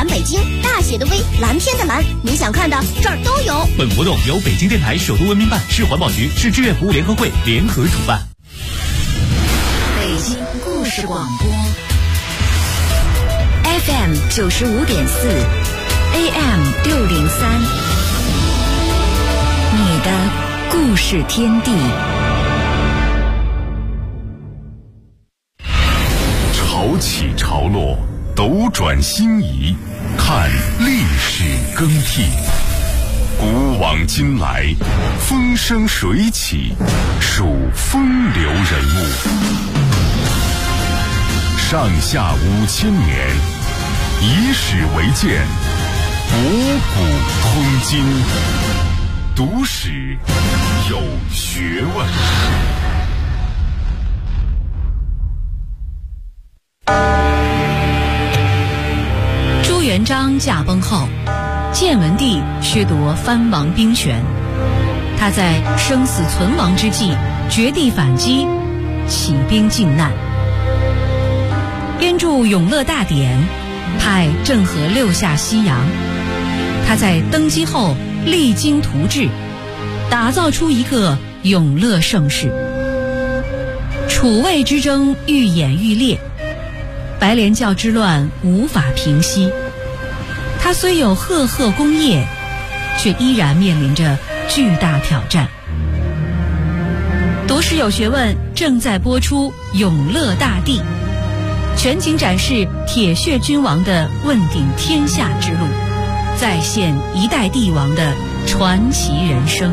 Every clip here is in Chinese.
蓝北京，大写的 V， 蓝天的蓝，你想看的这儿都有。 本活动由北京电台首都文明办、市环保局、市志愿服务联合会联合主办。 北京故事广播 FM 95.4 AM 603，你的故事天地。 潮起潮落，斗转星移，看历史更替。古往今来，风生水起，数风流人物。上下5000年，以史为鉴，博古通今。读史有学问。 朱元璋驾崩后，建文帝削夺藩王兵权，他在生死存亡之际绝地反击，起兵靖难，编著《永乐大典》，派郑和六下西洋。他在登基后励精图治，打造出一个永乐盛世。楚魏之争愈演愈烈，白莲教之乱无法平息。他虽有赫赫功业，却依然面临着巨大挑战。读史有学问正在播出《永乐大帝》，全景展示铁血君王的问鼎天下之路，再现一代帝王的传奇人生。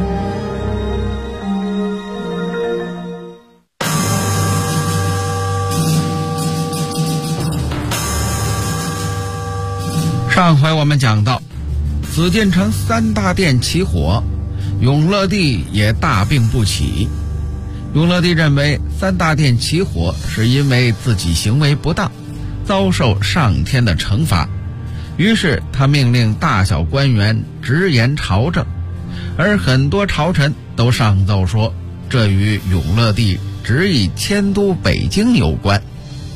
上回我们讲到，紫禁城3大殿起火，永乐帝也大病不起。永乐帝认为3大殿起火是因为自己行为不当，遭受上天的惩罚，于是他命令大小官员直言朝政，而很多朝臣都上奏说，这与永乐帝执意迁都北京有关。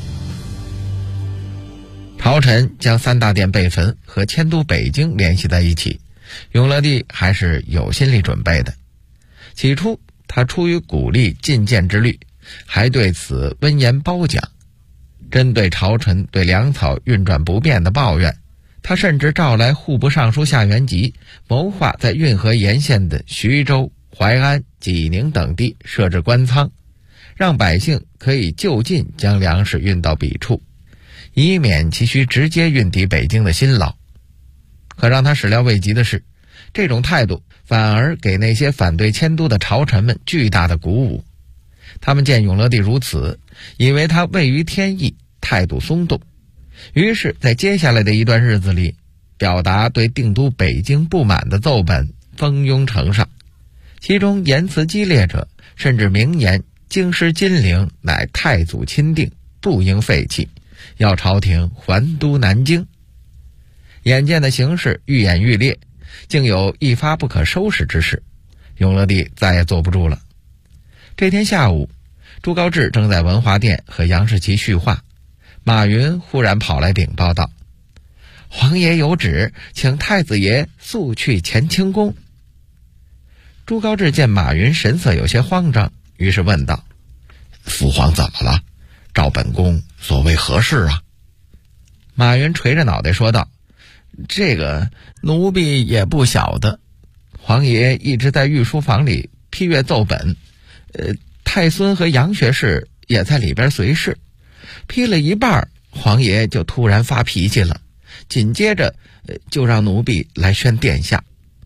朝臣将3大殿被焚和迁都北京联系在一起，永乐帝还是有心理准备的。起初他出于鼓励进谏之虑，还对此温言褒奖。针对朝臣对粮草运转不便的抱怨，他甚至召来户部尚书夏元吉，谋划在运河沿线的徐州、淮安、济宁等地设置官仓，让百姓可以就近将粮食运到彼处，以免其需直接运抵北京的辛劳。可让他始料未及的是，这种态度反而给那些反对迁都的朝臣们巨大的鼓舞。他们见永乐帝如此，以为他位于天意，态度松动，于是在接下来的一段日子里，表达对定都北京不满的奏本蜂拥呈上，其中言辞激烈者甚至明言京师金陵乃太祖钦定，不应废弃，要朝廷还都南京。眼见的形势愈演愈烈，竟有一发不可收拾之势，永乐帝再也坐不住了。这天下午，朱高炽正在文华殿和杨士奇叙话，马云忽然跑来禀报道：皇爷有旨，请太子爷速去乾清宫。朱高炽见马云神色有些慌张，于是问道：父皇怎么了？召本宫所谓何事啊？马云垂着脑袋说道：这个奴婢也不晓得，皇爷一直在御书房里批阅奏本，太孙和杨学士也在里边随侍，批了一半，皇爷就突然发脾气了，紧接着就让奴婢来宣殿下。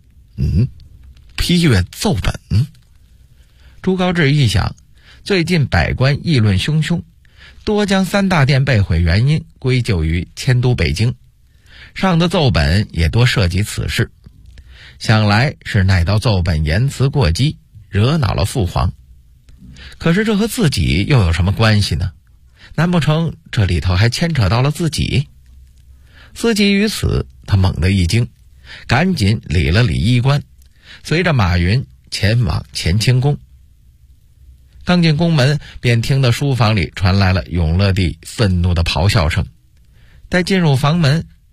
批阅奏本。朱高炽一想，最近百官议论汹汹，多将3大殿被毁原因归咎于迁都北京，上的奏本也多涉及此事，想来是那道奏本言辞过激，惹恼了父皇。可是这和自己又有什么关系呢？难不成这里头还牵扯到了自己？思及于此，他猛地一惊，赶紧理了理衣冠，随着马云前往乾清宫。刚进宫门，便听得书房里传来了永乐帝愤怒的咆哮声。待进入房门，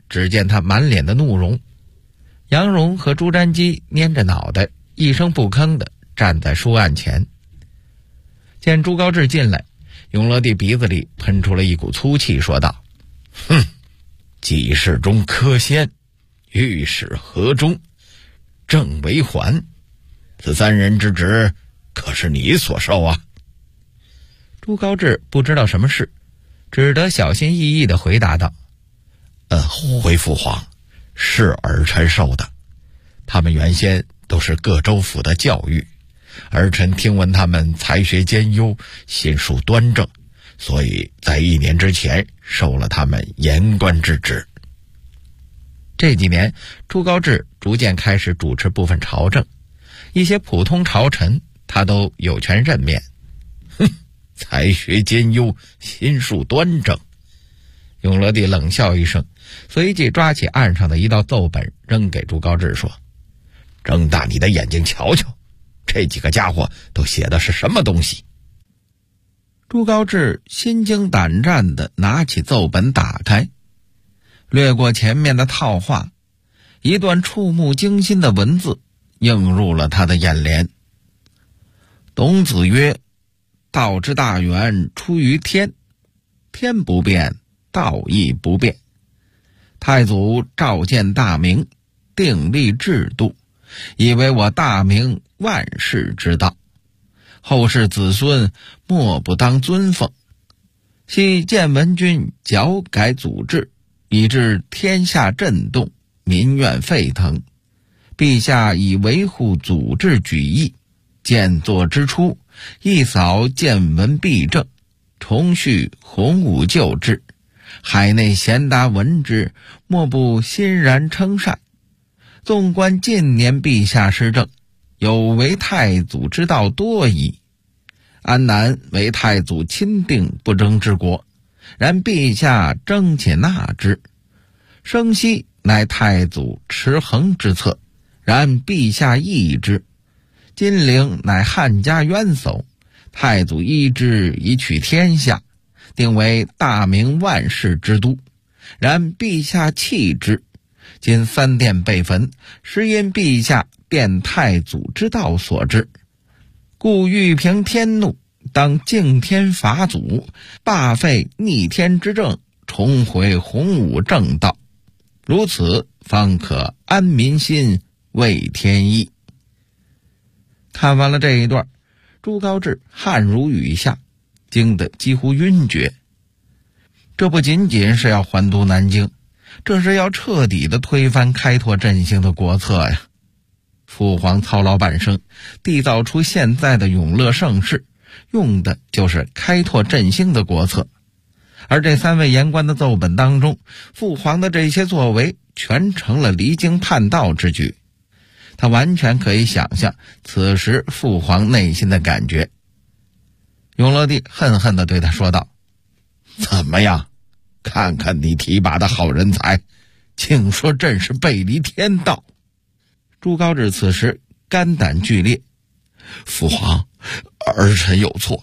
只见他满脸的怒容。杨荣和朱瞻基蔫着脑袋，一声不吭地站在书案前。见朱高炽进来，永乐帝鼻子里喷出了一股粗气，说道：“哼，记事中柯先，御史何忠，郑为桓，此三人之职，可是你所受啊？”朱高炽不知道什么事，只得小心翼翼地回答道：“回父皇，是儿臣受的。他们原先都是各州府的教育，儿臣听闻他们才学兼优，心术端正，所以在1年之前受了他们言官之职。”这几年，朱高炽逐渐开始主持部分朝政，一些普通朝臣他都有权任免。才学兼优，心术端正。永乐帝冷笑一声，随即抓起案上的一道奏本扔给朱高炽，说：“睁大你的眼睛瞧瞧，这几个家伙都写的是什么东西？”朱高炽心惊胆战地拿起奏本打开，略过前面的套话，一段触目惊心的文字映入了他的眼帘。董子曰：“道之大源出于天，天不变，道亦不变。太祖召见大明，订立制度，以为我大明万世之道，后世子孙莫不当尊奉。昔建文君矫改祖制，以致天下震动，民怨沸腾。陛下以维护祖制举义，建作之初，一扫建文弊政，重续洪武旧制，海内贤达闻之，莫不欣然称善。纵观近年陛下施政，有违太祖之道多矣。安南为太祖钦定不争之国，然陛下争且纳之；生息乃太祖持衡之策，然陛下抑之；金陵乃汉家元首，太祖依之以取天下，定为大明万世之都，然陛下弃之。今三殿被焚，实因陛下变太祖之道所致。故欲平天怒，当敬天法祖，罢废逆天之政，重回洪武正道，如此方可安民心，为天意。看完了这一段，朱高炽汗如雨下，惊得几乎晕厥。这不仅仅是要还都南京，这是要彻底的推翻开拓振兴的国策呀！父皇操劳半生，缔造出现在的永乐盛世，用的就是开拓振兴的国策。而这三位言官的奏本当中，父皇的这些作为全成了离经叛道之举。他完全可以想象此时父皇内心的感觉。永乐帝恨恨地对他说道：“怎么样？看看你提拔的好人才，竟说朕是背离天道！”朱高炽此时肝胆俱裂：“父皇，儿臣有错，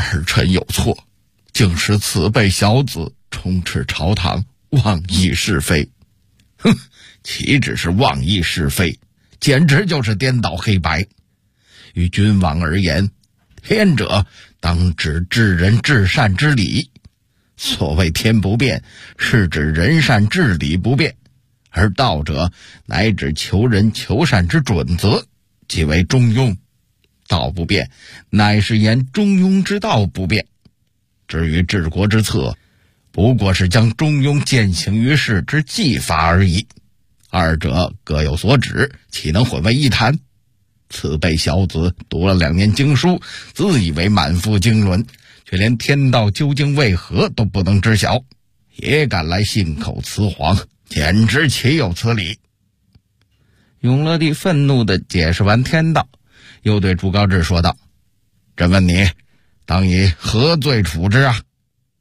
竟使此辈小子充斥朝堂，妄议是非。”“哼，岂止是妄议是非，简直就是颠倒黑白。于君王而言，天者当指治人治善之理，所谓天不变，是指人善治理不变，而道者乃指求人求善之准则，即为中庸。道不变，乃是言中庸之道不变。至于治国之策，不过是将中庸践行于世之技法而已。二者各有所指，岂能混为一谈？此辈小子读了2年经书，自以为满腹经纶，却连天道究竟为何都不能知晓，也敢来信口雌黄，简直岂有此理！”永乐帝愤怒地解释完天道，又对朱高炽说道：“朕问你，当以何罪处之啊？”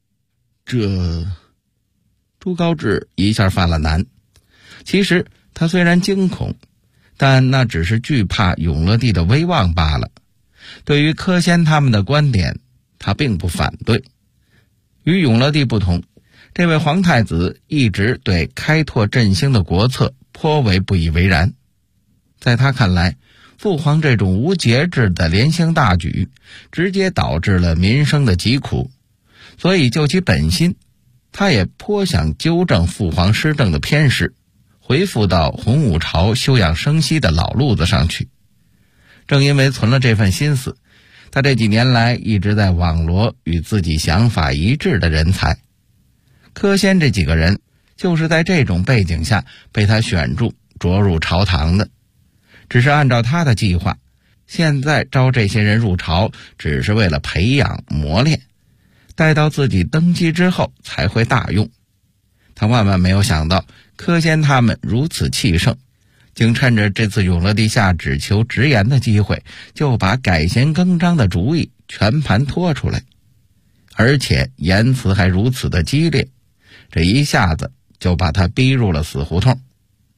朱高炽一下犯了难。其实他虽然惊恐，但那只是惧怕永乐帝的威望罢了。对于柯先他们的观点，他并不反对。与永乐帝不同， 这位皇太子一直对开拓振兴的国策颇为不以为然。在他看来，父皇这种无节制的联兴大举直接导致了民生的疾苦，所以就其本心，他也颇想纠正父皇施政的偏失，回复到洪武朝休养生息的老路子上去。正因为存了这份心思，他这几年来一直在网罗与自己想法一致的人才。柯仙这几个人就是在这种背景下被他选中着入朝堂的。只是按照他的计划，现在招这些人入朝只是为了培养磨练，待到自己登基之后才会大用。他万万没有想到柯仙他们如此气盛，竟趁着这次永乐帝下只求直言的机会，就把改弦更张的主意全盘托出来，而且言辞还如此的激烈，这一下子就把他逼入了死胡同。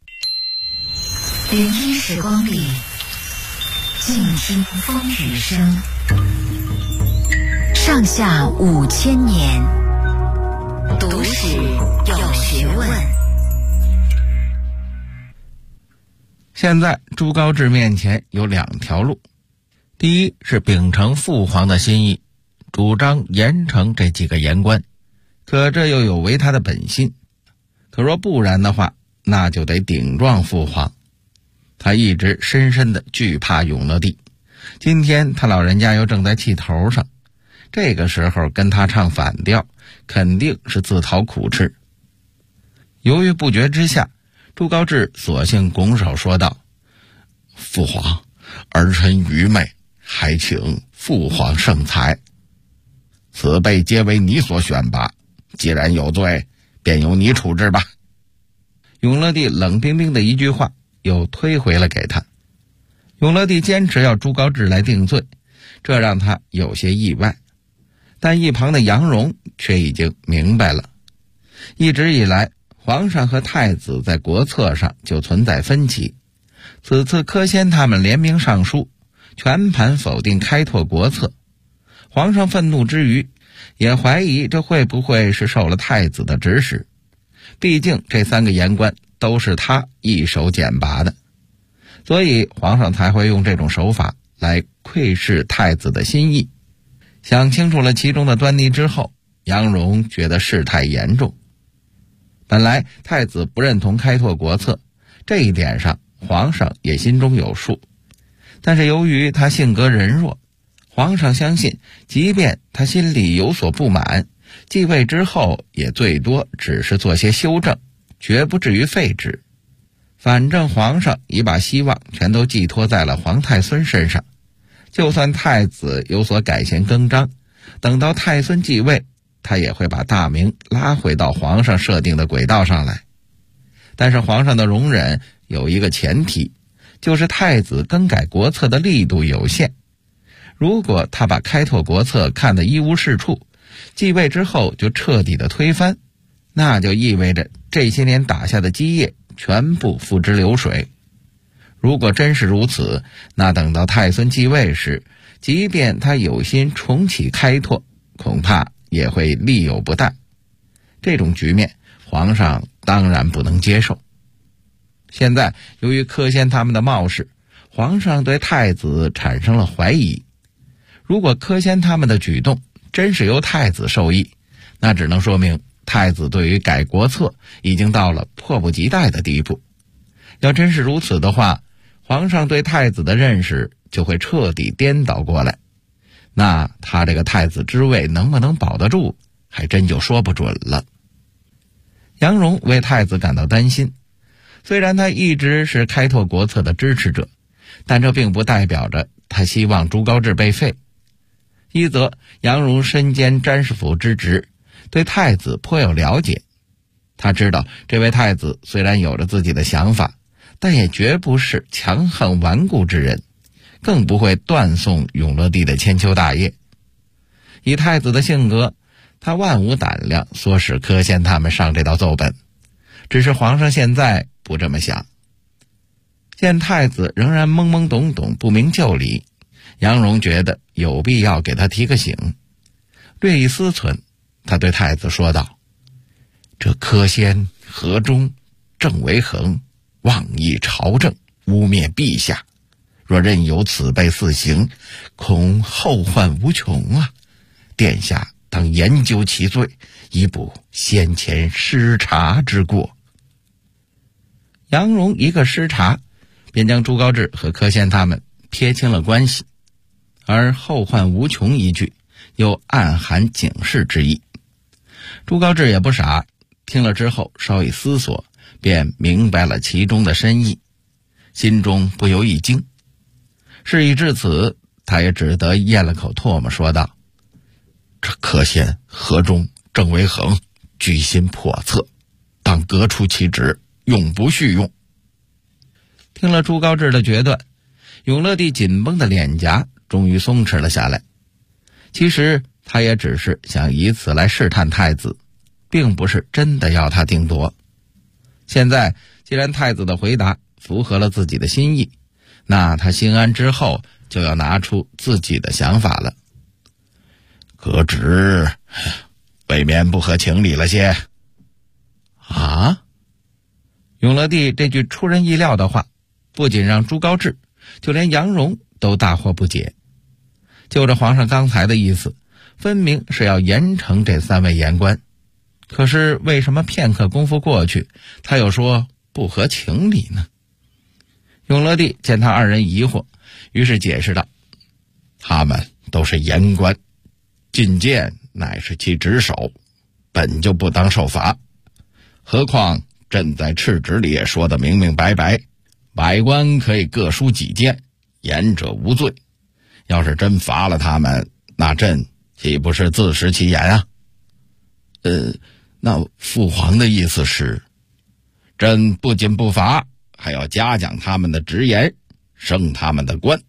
聆听时光里，静听风雨声。上下5000年，读史有学问。 现在朱高炽面前有2条路，第一是秉承父皇的心意，主张严惩这几个言官，可这又有违他的本心。可若不然的话，那就得顶撞父皇。他一直深深的惧怕永乐帝，今天他老人家又正在气头上，这个时候跟他唱反调，肯定是自讨苦吃。犹豫不决之下，朱高炽索性拱手说道：父皇，儿臣愚昧，还请父皇圣裁。此辈皆为你所选拔，既然有罪，便由你处置吧。永乐帝冷冰冰的一句话又推回了给他。永乐帝坚持要朱高炽来定罪，这让他有些意外，但一旁的杨荣却已经明白了。一直以来，皇上和太子在国策上就存在分歧，此次柯仙他们联名上书，全盘否定开拓国策。皇上愤怒之余，也怀疑这会不会是受了太子的指使，毕竟这3个言官都是他一手选拔的，所以皇上才会用这种手法来窥视太子的心意。想清楚了其中的端倪之后，杨荣觉得事态严重。本来太子不认同开拓国策，这一点上皇上也心中有数，但是由于他性格仁弱，皇上相信即便他心里有所不满，继位之后也最多只是做些修正，绝不至于废止。反正皇上已把希望全都寄托在了皇太孙身上，就算太子有所改弦更张，等到太孙继位，他也会把大明拉回到皇上设定的轨道上来。但是皇上的容忍有一个前提，就是太子更改国策的力度有限。如果他把开拓国策看得一无是处，继位之后就彻底的推翻，那就意味着这些年打下的基业全部付之流水。如果真是如此，那等到太孙继位时，即便他有心重启开拓，恐怕也会力有不逮。这种局面，皇上当然不能接受。现在由于柯仙他们的冒失，皇上对太子产生了怀疑。如果柯仙他们的举动真是由太子授意，那只能说明太子对于改国策已经到了迫不及待的地步。要真是如此的话，皇上对太子的认识就会彻底颠倒过来，那他这个太子之位能不能保得住，还真就说不准了。杨荣为太子感到担心，虽然他一直是开拓国策的支持者，但这并不代表着他希望朱高炽被废。一则杨荣身兼詹事府之职，对太子颇有了解，他知道这位太子虽然有着自己的想法，但也绝不是强横顽固之人，更不会断送永乐帝的千秋大业。以太子的性格，他万无胆量唆使柯仙他们上这道奏本，只是皇上现在不这么想。见太子仍然懵懵懂懂不明就里，杨荣觉得有必要给他提个醒。略一思忖，他对太子说道： 这柯仙、何忠、郑维恒妄议朝政，污蔑陛下，若任由此辈肆行，恐后患无穷啊！殿下当研究其罪，以补先前失察之过。杨荣一个失察，便将朱高炽和柯仙他们撇清了关系，而后患无穷一句又暗含警示之意。朱高炽也不傻，听了之后稍一思索，便明白了其中的深意，心中不由一惊。事已至此，他也只得咽了口唾沫，说道：这柯仙、何忠、郑维恒居心叵测，当革除其职，永不续用。听了朱高炽的决断，永乐帝紧绷的脸颊终于松弛了下来。其实他也只是想以此来试探太子，并不是真的要他定夺。现在既然太子的回答符合了自己的心意，那他心安之后就要拿出自己的想法了。革职未免不合情理了些。啊？永乐帝这句出人意料的话，不仅让朱高炽，就连杨荣都大惑不解。就着皇上刚才的意思，分明是要严惩这3位言官，可是为什么片刻功夫过去，他又说不合情理呢？永乐帝见他2人疑惑，于是解释道：他们都是言官，进谏乃是其职守，本就不当受罚。何况朕在敕旨里也说得明明白白，百官可以各抒己见，言者无罪。要是真罚了他们，那朕岂不是自食其言啊？那父皇的意思是，朕不仅不罚，还要嘉奖他们的直言，升他们的官。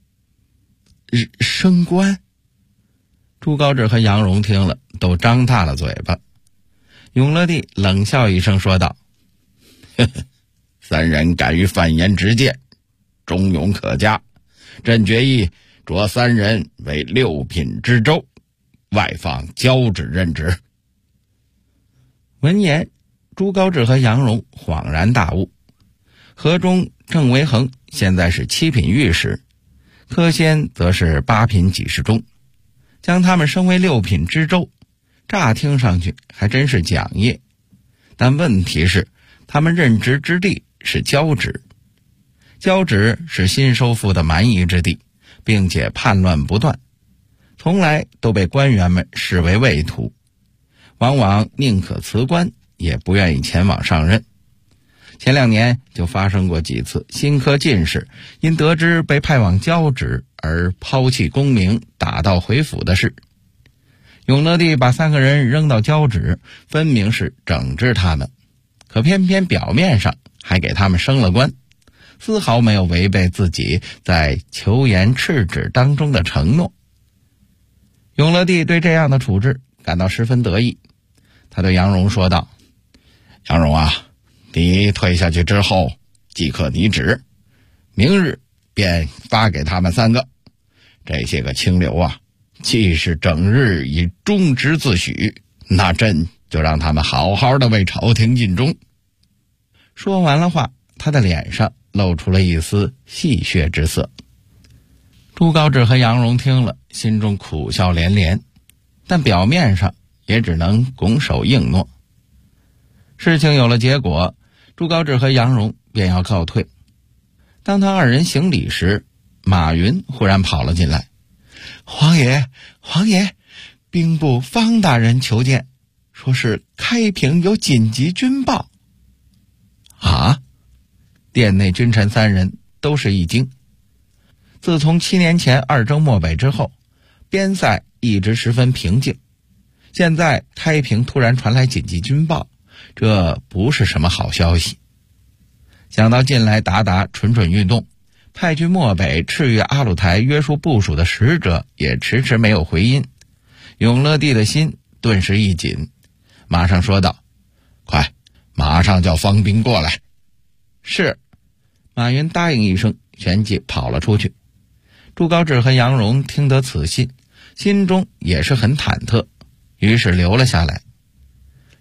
升官？朱高炽和杨荣听了都张大了嘴巴。永乐帝冷笑一声说道：呵呵，3人敢于犯言直谏，忠勇可嘉，朕决议擢3人为6品知州，外放交趾任职。闻言，朱高炽和杨荣恍然大悟。河中郑维恒现在是7品御史，柯仙则是8品给事中，将他们升为6品知州，乍听上去还真是奖业。但问题是，他们任职之地是交趾，交趾是新收复的蛮夷之地，并且叛乱不断，从来都被官员们视为畏途，往往宁可辞官，也不愿意前往上任。前2年就发生过几次新科进士因得知被派往交趾而抛弃功名，打道回府的事。永乐帝把3个人扔到交趾，分明是整治他们，可偏偏表面上还给他们升了官，丝毫没有违背自己在求言敕旨当中的承诺。永乐帝对这样的处置感到十分得意，他对杨荣说道：杨荣啊，你退下去之后即刻拟旨，明日便发给他们3个。这些个清流啊，既是整日以忠直自诩，那朕就让他们好好的为朝廷尽忠。说完了话，他的脸上露出了一丝戏谑之色。朱高炽和杨荣听了，心中苦笑连连，但表面上也只能拱手应诺。事情有了结果，朱高炽和杨荣便要告退。当他2人行礼时，马云忽然跑了进来：皇爷，兵部方大人求见，说是开平有紧急军报。啊！殿内君臣3人都是一惊。自从7年前2征漠北之后，边塞一直十分平静，现在开平突然传来紧急军报，这不是什么好消息。想到近来鞑靼蠢运动，派去漠北赤月阿鲁台约束部署的使者也迟迟没有回音，永乐帝的心顿时一紧，马上说道：快，马上叫方兵过来。是。马云答应一声，旋即跑了出去。朱高炽和杨荣听得此信，心中也是很忐忑，于是留了下来。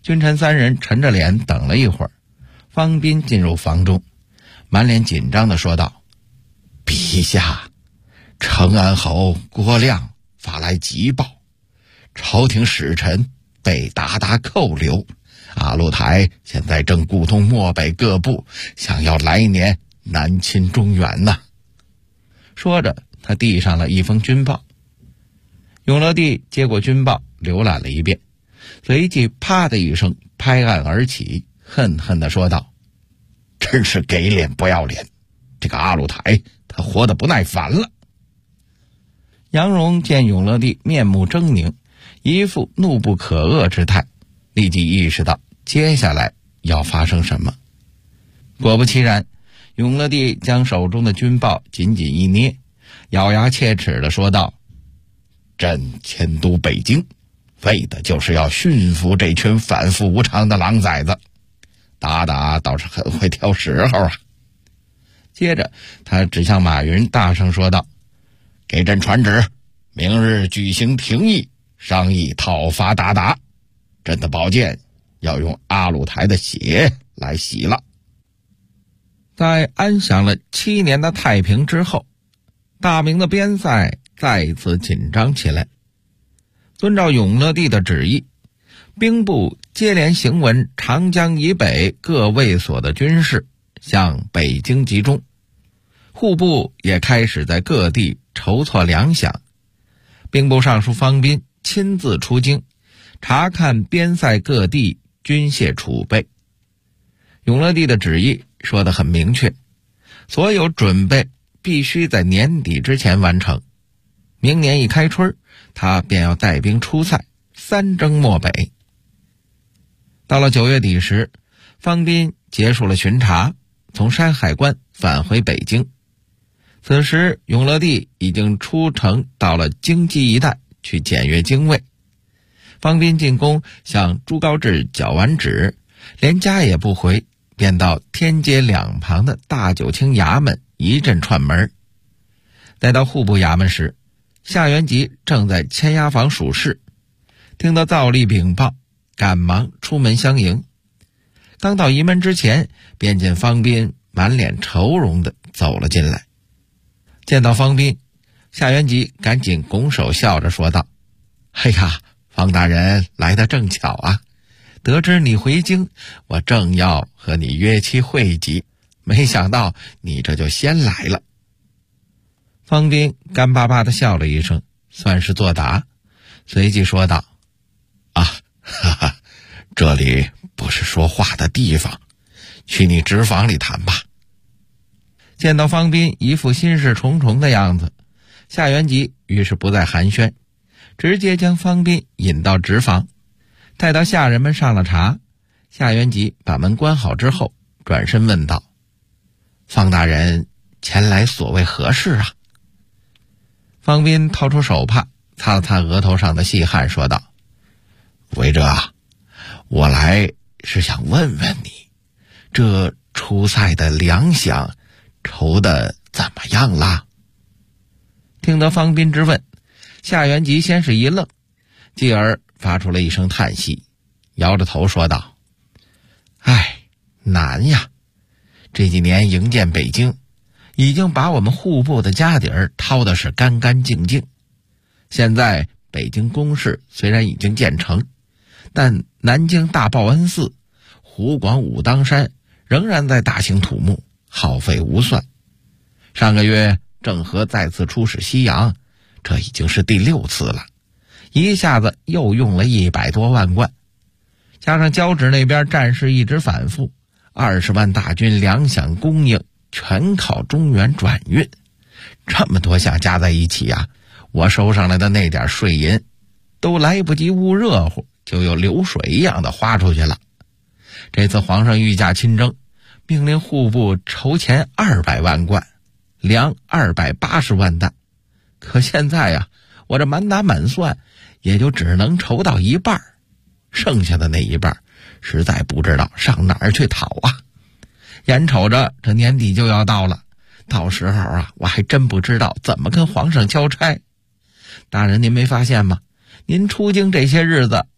君臣三人沉着脸等了一会儿，方斌进入房中，满脸紧张地说道：陛下，成安侯郭亮发来急报，朝廷使臣被鞑靼扣留，阿鲁台现在正鼓动漠北各部，想要来年南侵中原呢。说着，他递上了一封军报。永乐帝接过军报，浏览了一遍，随即啪的一声拍案而起，恨恨地说道：真是给脸不要脸，这个阿鲁台他活得不耐烦了。杨荣见永乐帝面目狰狞，一副怒不可遏之态，立即意识到接下来要发生什么。果不其然，永乐帝将手中的军报紧紧一捏，咬牙切齿地说道：朕迁都北京，为的就是要驯服这群反复无常的狼崽子。鞑靼倒是很会挑时候啊。接着他指向马云，大声说道：给朕传旨，明日举行廷议，商议讨伐鞑靼。朕的宝剑要用阿鲁台的血来洗了。在安享了7年的太平之后，大明的边塞再一次紧张起来。遵照永乐帝的旨意，兵部接连行文长江以北各卫所的军士向北京集中，户部也开始在各地筹措粮饷。兵部尚书方斌亲自出京，查看边塞各地军械储备。永乐帝的旨意说得很明确，所有准备必须在年底之前完成。明年一开春，他便要带兵出塞，三征漠北。到了9月底时，方斌结束了巡查，从山海关返回北京。此时永乐帝已经出城到了京畿一带去检阅京卫。方斌进宫向朱高炽缴完旨，连家也不回，便到天街两旁的大九卿衙门一阵串门。待到户部衙门时，夏元吉正在签押房属事，听到诏吏禀报，赶忙出门相迎。刚到仪门之前，便见方斌满脸愁容地走了进来。见到方斌，夏元吉赶紧拱手笑着说道：哎呀，方大人来得正巧啊，得知你回京，我正要和你约期会集，没想到你这就先来了。方斌干巴巴地笑了一声，算是作答，随即说道：哈哈，这里不是说话的地方，去你直房里谈吧。见到方斌一副心事重重的样子，夏元吉于是不再寒暄，直接将方斌引到直房。待到下人们上了茶，夏元吉把门关好之后，转身问道：方大人前来所谓何事啊？方斌掏出手帕，擦了擦额头上的细汗，说道：韦哲啊，我来是想问问你，这出塞的粮饷筹得怎么样啦？听得方斌之问，夏元吉先是一愣，继而发出了一声叹息，摇着头说道：哎，难呀，这几年营建北京，已经把我们户部的家底儿掏的是干干净净。现在北京宫室虽然已经建成，但南京大报恩寺、湖广武当山仍然在大兴土木，耗费无算。上个月郑和再次出使西洋，这已经是第6次了，一下子又用了100多万贯，加上交趾那边战事一直反复，20万大军粮饷供应全靠中原转运，这么多项加在一起啊，我收上来的那点税银都来不及捂热乎，就有流水一样的花出去了。这次皇上御驾亲征，命令户部筹钱200万贯，粮280万担，可现在呀，我这满打满算也就只能筹到一半，剩下的那一半实在不知道上哪儿去讨啊。眼瞅着这年底就要到了，到时候啊，我还真不知道怎么跟皇上交差。大人您没发现吗？您出京这些日子，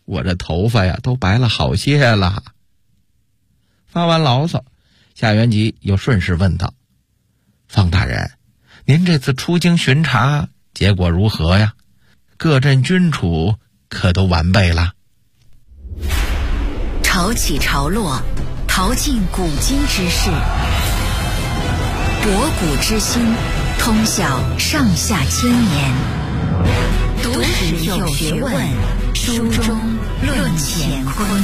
我这头发呀都白了好些了。发完牢骚，夏元吉又顺势问道：方大人，您这次出京巡查结果如何呀？各镇军储可都完备了？ 潮起潮落，淘尽古今之事，博古知新，通晓上下千年。读史有学问，书中论乾坤。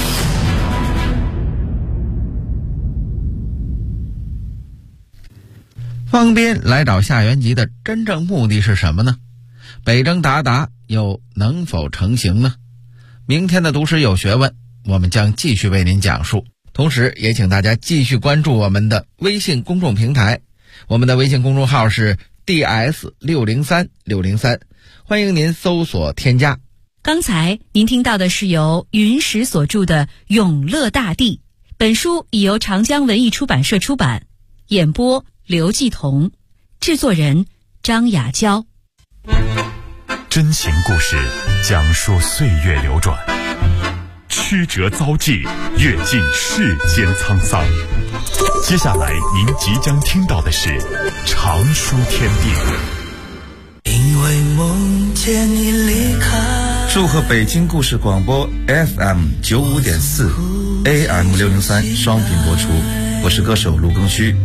方斌来找夏元吉的真正目的是什么呢？北征鞑靼又能否成行呢？明天的读史有学问，我们将继续为您讲述。同时也请大家继续关注我们的微信公众平台，我们的微信公众号是 DS603603，欢迎您搜索添加。 刚才您听到的是由云石所著的《永乐大帝》，本书已由长江文艺出版社出版，演播刘继彤，制作人张雅娇。 真情故事讲述岁月流转，曲折遭际，阅尽世间沧桑。接下来您即将听到的是长书天地。 因为梦见你离开。祝贺北京故事广播 FM 95.4 AM 603双频播出，我是歌手卢庚戌。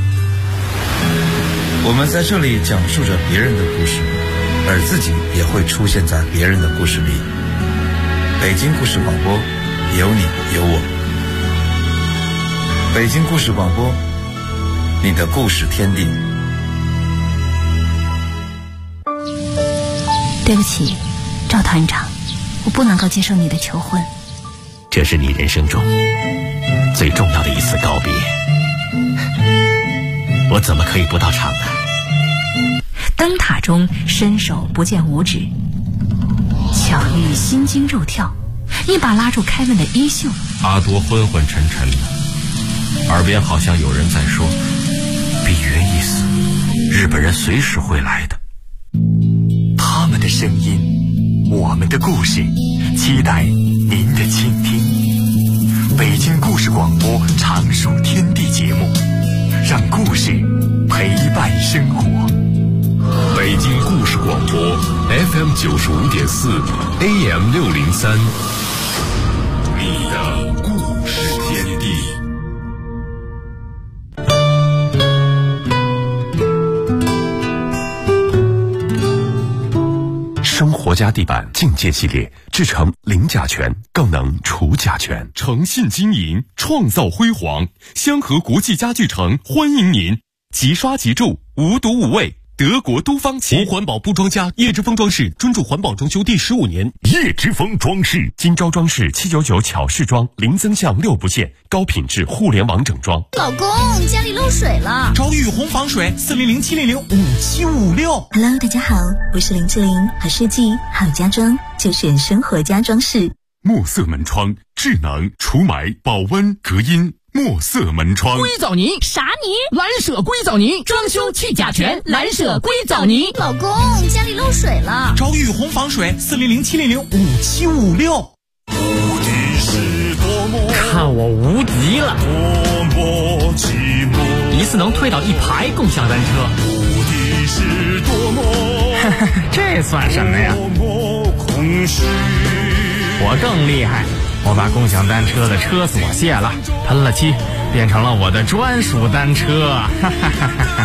我们在这里讲述着别人的故事，而自己也会出现在别人的故事里。北京故事广播，有你有我。北京故事广播，你的故事天地。 对不起，赵团长，我不能够接受你的求婚。 这是你人生中最重要的一次告别，我怎么可以不到场呢？ 灯塔中伸手不见五指，巧遇心惊肉跳，一把拉住凯文的衣袖。 阿多昏昏沉沉的，耳边好像有人在说：比原意思，日本人随时会来的。 他们的声音，我们的故事，期待您的倾听。北京故事广播长书天地节目，让故事陪伴生活。 北京故事广播 FM 95.4 AM 603，你的故事天地。生活家地板境界系列制成零甲醛，更能除甲醛。诚信经营，创造辉煌。香河国际家具城欢迎您，即刷即住，无毒无味。德国都方旗环保布庄家叶之峰装饰专注环保装修第15年。 叶之峰装饰，金招装饰799巧饰装，零增项6不限，高品质互联网整装。 老公，家里漏水了， 找雨虹防水400-700-5756。 Hello， 大家好，我是林志玲，好设计好家装就选生活家装饰。 墨色门窗，智能除霾、保温、隔音。墨色门窗， 硅藻泥啥泥？蓝舍硅藻泥，装修去甲醛，蓝舍硅藻泥。 老公，家里漏水了， 找雨虹防水400-700-5756。 无敌是多么， 看我无敌了！ 多么寂寞， 一次能推倒1排共享单车。 无敌是多么， 这算什么呀？ 多么空虚。 我更厉害，我把共享单车的车锁卸了，喷了漆，变成了我的专属单车。哈哈哈哈。